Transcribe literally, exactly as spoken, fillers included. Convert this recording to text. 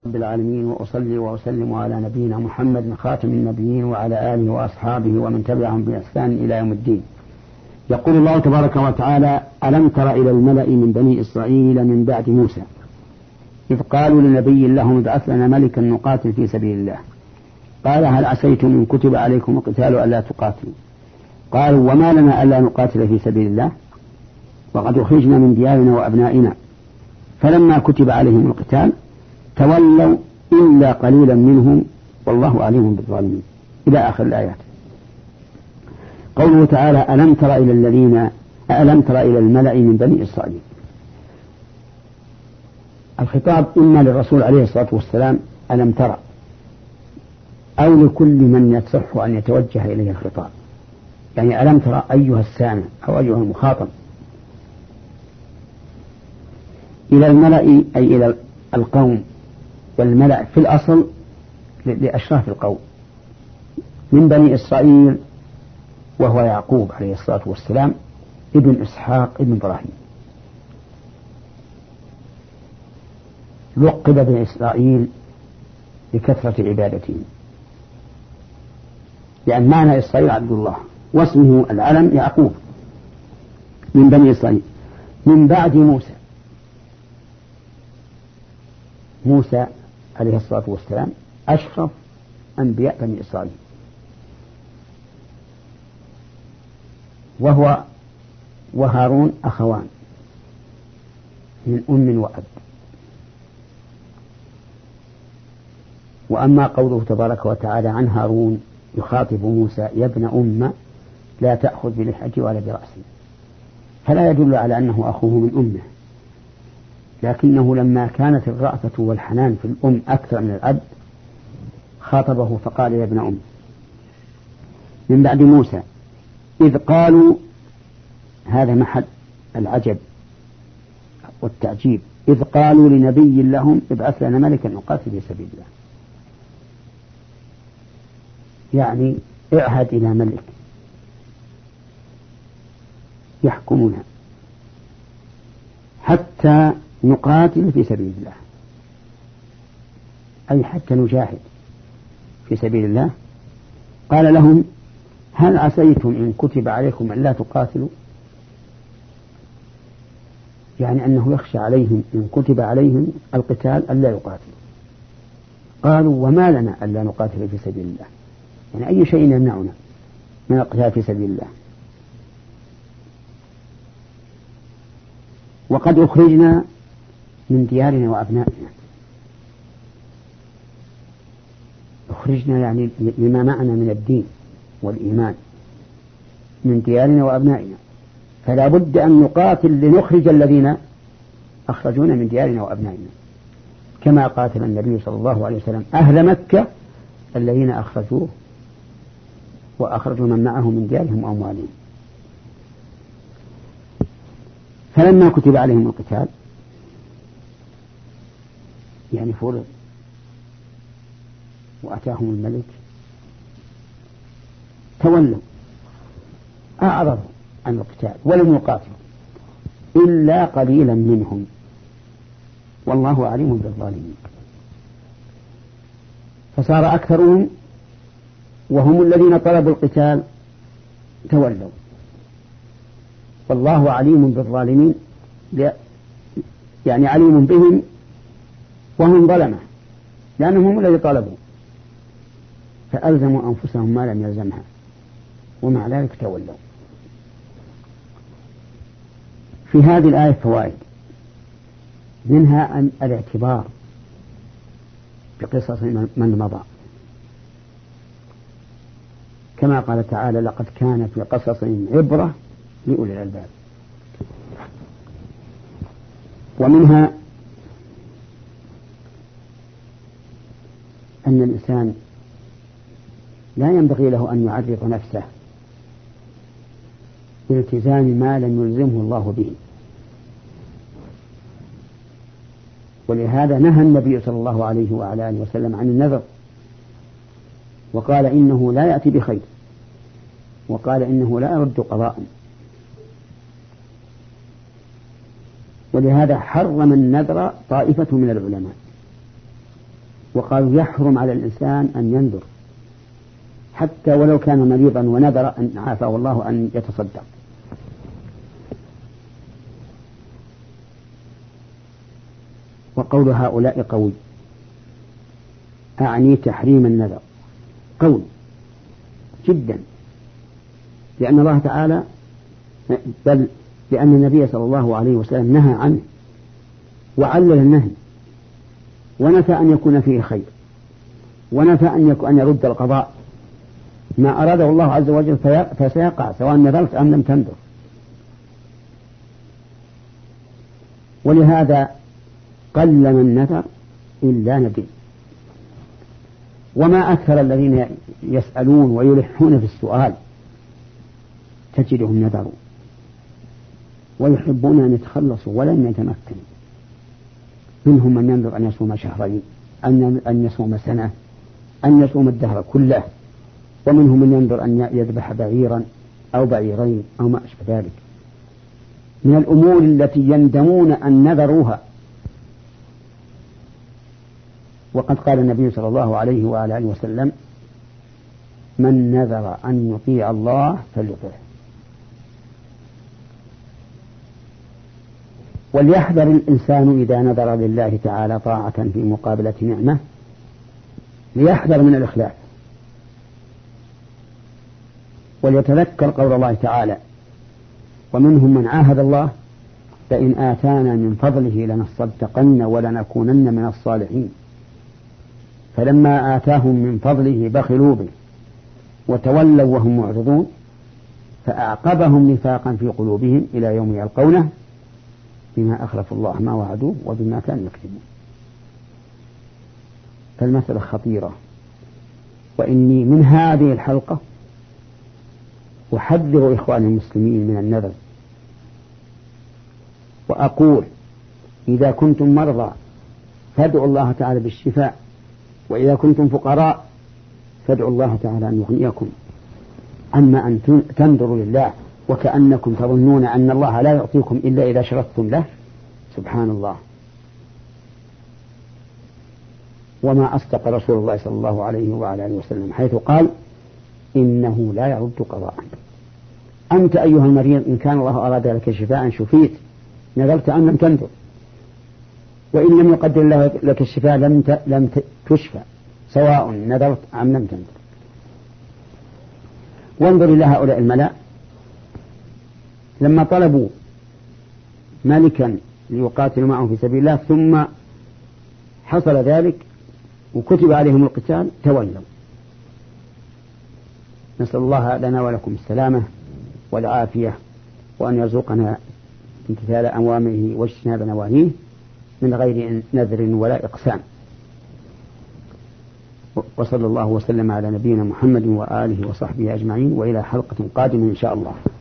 رب العالمين، وأصلي وأسلم على نبينا محمد خاتم النبيين وعلى آله وأصحابه ومن تبعهم بإحسان إلى يوم الدين. يقول الله تبارك وتعالى: ألم تر إلى الملأ من بني إسرائيل من بعد موسى إذ قالوا لنبي لهم ابعث لنا ملكا نقاتل في سبيل الله قال هل عسيتم إن كتب عليكم القتال ألا تقاتلوا قالوا وما لنا ألا نقاتل في سبيل الله وقد أخرجنا من ديارنا وأبنائنا فلما كتب عليهم القتال تولوا إلا قليلا منهم والله عليم بالظالمين، إلى آخر الآيات. قوله تعالى: ألم تر إلى الذين ألم تر إلى الملأ من بني إسرائيل. الخطاب إما للرسول عليه الصلاة والسلام ألم ترى، أو لكل من يصح أن يتوجه إليه الخطاب، يعني ألم ترى أيها السامع أو أيها المخاطب. إلى الملأ أي إلى القوم، والملأ في الأصل لأشراف القوم من بني إسرائيل، وهو يعقوب عليه الصلاة والسلام ابن إسحاق ابن إبراهيم. لقب بني إسرائيل لكثرة عبادتهم، لأن معنى إسرائيل عبد الله، واسمه العلم يعقوب من بني إسرائيل من بعد موسى. موسى عليه الصلاة والسلام أشرف أنبياء بني إسرائيل، وهو وهارون أخوان من أم وأب. وأما قوله تبارك وتعالى عن هارون يخاطب موسى: يا ابن أم لا تأخذ بلحيتي ولا برأسي، فلا يدل على أنه أخوه من أمه، لكنه لما كانت الرأفة والحنان في الأم أكثر من الأب خاطبه فقال: يا ابن أم. من بعد موسى إذ قالوا، هذا محل العجب والتعجيب، إذ قالوا لنبي لهم ابعث لنا ملكا نقاتل في سبيل الله، يعني اعهد إلى ملك يحكمنا حتى نقاتل في سبيل الله، أي حتى نجاهد في سبيل الله. قال لهم: هل عسيتم إن كتب عليكم أن لا تقاتلوا، يعني أنه يخشى عليهم إن كتب عليهم القتال أن لا يقاتلوا. قالوا وما لنا ألا نقاتل في سبيل الله، يعني أي شيء يمنعنا من القتال في سبيل الله، وقد أخرجنا من ديارنا وأبنائنا. أخرجنا يعني لما معنا من الدين والإيمان من ديارنا وأبنائنا، فلا بد أن نقاتل لنخرج الذين أخرجونا من ديارنا وأبنائنا، كما قاتل النبي صلى الله عليه وسلم أهل مكة الذين أخرجوه وأخرجوا من معه من ديارهم وأموالهم. فلما كتب عليهم القتال، يعني فرض وأتاهم الملك، تولوا أعرضوا عن القتال ولم يقاتلوا إلا قليلا منهم والله عليم بالظالمين. فصار أكثرهم وهم الذين طلبوا القتال تولوا، والله عليم بالظالمين، يعني عليم بهم وهم ظلمة، لأنهم هم الذي طلبوا فألزموا أنفسهم ما لم يلزمها، ومع ذلك تولوا. في هذه الآية فوائد، منها أن الاعتبار بقصص من مضى، كما قال تعالى: لقد كان في قصصهم عبرة لأولي الألباب. ومنها أن الإنسان لا ينبغي له أن يعرض نفسه بالتزام ما لم يلزمه الله به، ولهذا نهى النبي صلى الله عليه وعلى آله وسلم عن النذر، وقال إنه لا يأتي بخير، وقال إنه لا يرد قضاء. ولهذا حرم النذر طائفة من العلماء، وقالوا يحرم على الإنسان أن ينذر حتى ولو كان مريضا ونذر أن عافاه الله أن يتصدق. وقول هؤلاء قوي، أعني تحريم النذر قوي جدا، لأن الله تعالى بل لأن النبي صلى الله عليه وسلم نهى عنه وعلل النهي ونفى أن يكون فيه خير، ونفى أن يكون أن يرد القضاء، ما أراده الله عز وجل فسيقع سواء نذرت أم لم تنذر. ولهذا قل من نذر إلا نبي. وما أكثر الذين يسألون ويلحون في السؤال تجدهم نذروا ويحبون أن يتخلصوا ولن يتمكنوا. منهم من ينذر أن يصوم شهرين، أن يصوم سنة، أن يصوم الدهر كله، ومنهم من ينذر أن يذبح بعيرا أو بعيرين أو ما أشبه ذلك من الأمور التي يندمون أن نذروها. وقد قال النبي صلى الله عليه وعلى آله وسلم: من نذر أن يطيع الله فليطعه. وليحذر الإنسان إذا نذر لله تعالى طاعة في مقابلة نعمة، ليحذر من الإخلاف، وليتذكر قول الله تعالى: ومنهم من عاهد الله لئن آتانا من فضله لنصدقن ولنكونن من الصالحين، فلما آتاهم من فضله بخلوا به وتولوا وهم معرضون فأعقبهم نفاقا في قلوبهم إلى يوم يلقونه بما أخلفوا الله ما وعدوه وبما كانوا يكذبون. فالمسألة خطيرة، وإني من هذه الحلقة أحذر إخواني المسلمين من النذر، وأقول: إذا كنتم مرضى فادعوا الله تعالى بالشفاء، وإذا كنتم فقراء فادعوا الله تعالى أن يغنيكم. أما أن تنذروا لله وكأنكم تظنون أن الله لا يعطيكم إلا إذا شرطتم له، سبحان الله. وما أصدق رسول الله صلى الله عليه وعلى آله وسلم حيث قال: إنه لا يرد قضاء. أنت أيها المريض إن كان الله أراد لك شفاء شفيت، نذرت أم لم تنذر، وإن لم يقدر الله لك الشفاء لم لم تشفى، سواء نذرت أم لم تنذر. وانظر إلى هؤلاء الملأ لما طلبوا ملكا ليقاتلوا معه في سبيل الله، ثم حصل ذلك وكتب عليهم القتال تولوا. نسأل الله لنا ولكم السلامة والعافية، وأن يرزقنا امتثال أوامره واجتناب نواهيه من غير نذر ولا إقسام. وصلى الله وسلم على نبينا محمد وآله وصحبه أجمعين، وإلى حلقة قادمة إن شاء الله.